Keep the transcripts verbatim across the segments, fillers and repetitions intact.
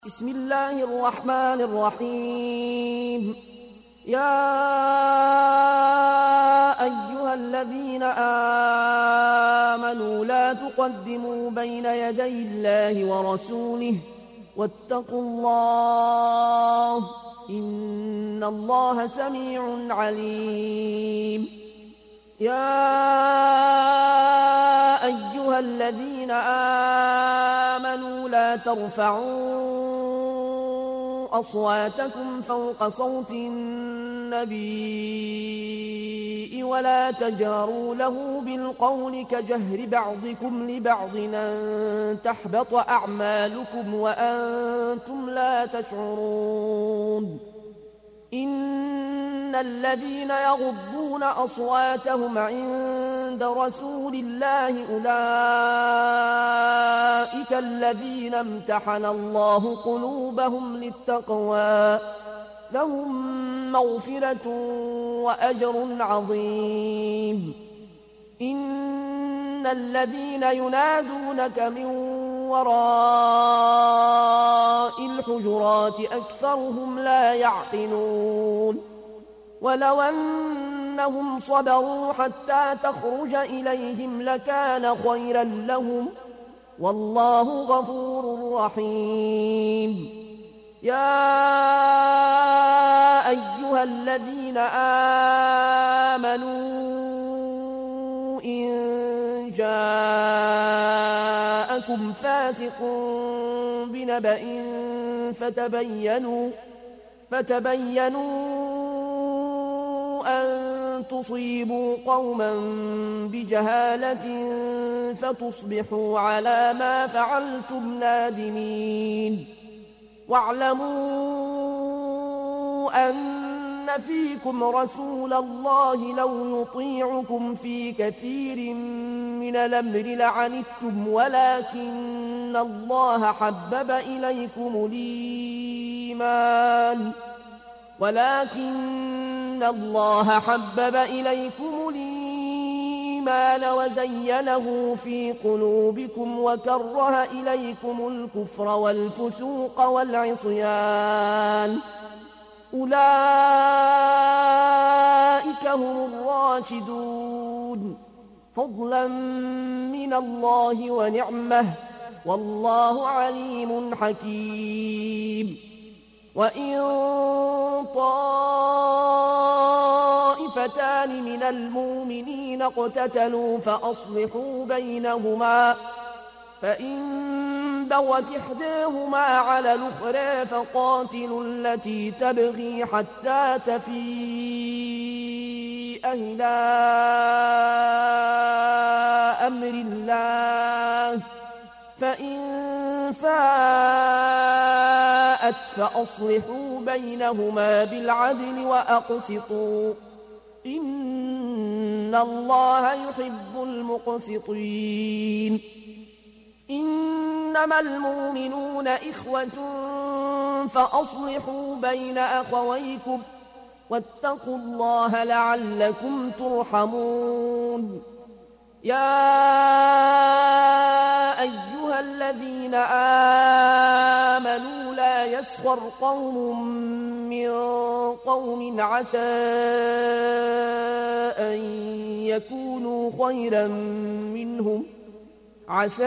بسم الله الرحمن الرحيم. يا أيها الذين آمنوا لا تقدموا بين يدي الله ورسوله واتقوا الله إن الله سميع عليم. يا أيها الذين آمنوا لا ترفعوا أصواتكم فوق صوت النبي ولا تجهروا له بالقول كجهر بعضكم لبعض أن تحبط أعمالكم وأنتم لا تشعرون. إن الذين يغضون أصواتهم عند رسول الله أولئك الذين امتحن الله قلوبهم للتقوى لهم مغفرة وأجر عظيم. إن الذين ينادونك من وراء الحجرات أكثرهم لا يعقلون. ولو أنهم صبروا حتى تخرج إليهم لكان خيرا لهم والله غفور رحيم. يا أيها الذين آمنوا إن جاءكم فاسق بنبأ فتبينوا فتبينوا أن تصيبوا قوما بجهالة فتصبحوا على ما فعلتم نادمين. واعلموا أن فيكم رسول الله لو يطيعكم في كثير من الأمر لعنتم ولكن الله حبب إليكم الإيمان ولكن الله حبب إليكم الإيمان وزينه في قلوبكم وكره إليكم الكفر والفسوق والعصيان أولئك هم الراشدون فضلا من الله ونعمه والله عليم حكيم. وإن طائفتان من المؤمنين اقتتلوا فأصلحوا بينهما فإن بغت إحداهما على الأخرى فقاتلوا التي تبغي حتى تفيء إلى أمر الله فإن فاءت فأصلحوا بينهما بالعدل وأقسطوا إن الله يحب المقسطين. إنما المؤمنون إخوة فأصلحوا بين أخويكم واتقوا الله لعلكم ترحمون. يا أيها الذين آمنوا لا يسخر قوم من قوم عسى أن يكونوا خيرا منهم عسى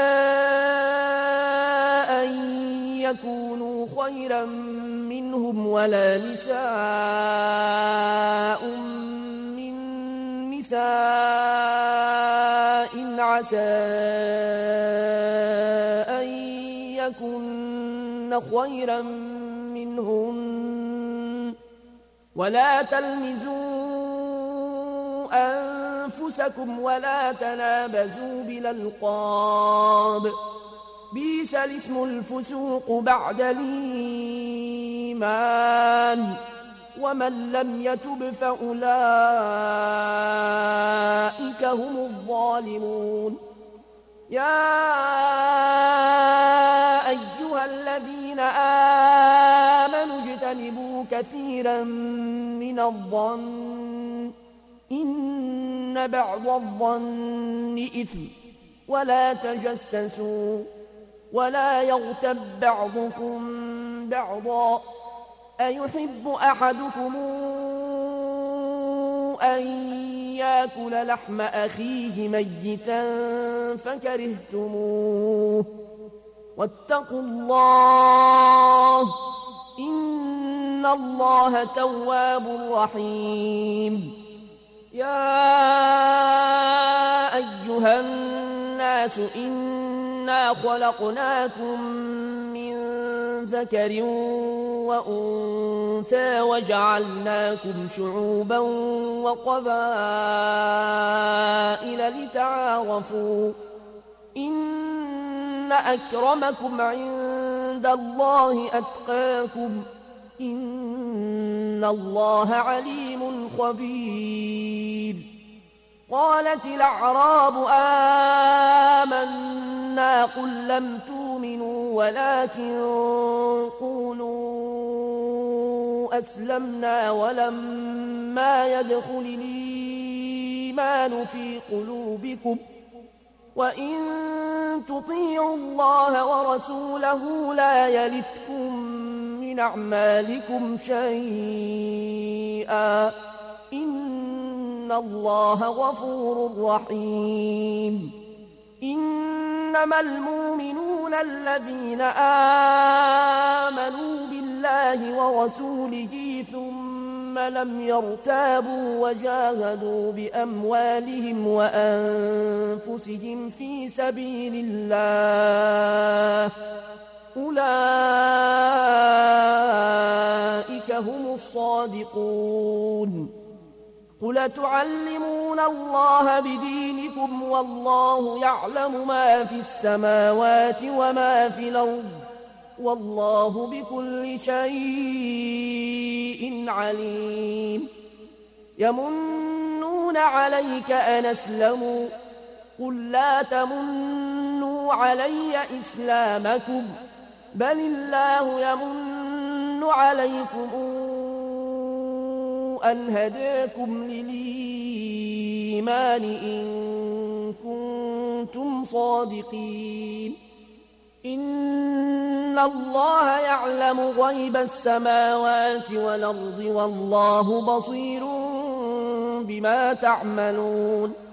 أن يكونوا خيرا منهم ولا نساء من نساء عسى أن يكن خيرا منهن ولا تلمزوا أنفسكم ولا تنابزوا بالألقاب بئس الاسم الفسوق بعد الإيمان ومن لم يتب فأولئك هم الظالمون. يا أيها الذين آمنوا اجتنبوا كثيرا من الظن إن بعض الظن إثم ولا تجسسوا ولا يغتب بعضكم بعضا أيحب أحدكم أن يأكل لحم أخيه ميتا فكرهتموه واتقوا الله إن الله تواب رحيم يا أيها الناس إنا خلقناكم من ذكر وأنثى وجعلناكم شعوبا وقبائل لتعارفوا إن أكرمكم عند الله أتقاكم إن الله عليم خبير قالت الأعراب آمنا قل لم تؤمنوا ولكن قولوا أسلمنا ولما يدخل الإيمان في قلوبكم وإن تطيعوا الله ورسوله لا يلتكم من أعمالكم شيئا إن الله غفور رحيم إنما المؤمنون الذين آمنوا بالله ورسوله ثم لم يرتابوا وجاهدوا بأموالهم وأنفسهم في سبيل الله أولئك هم الصادقون قل تعلمون الله بدينكم والله يعلم ما في السماوات وما في الأرض والله بكل شيء عليم يمنون عليك أن أسلموا قل لا تمنوا علي إسلامكم بل الله يمن عليكم أن هداكم للإيمان إن كنتم صادقين إن الله يعلم غيب السماوات والأرض والله بصير بما تعملون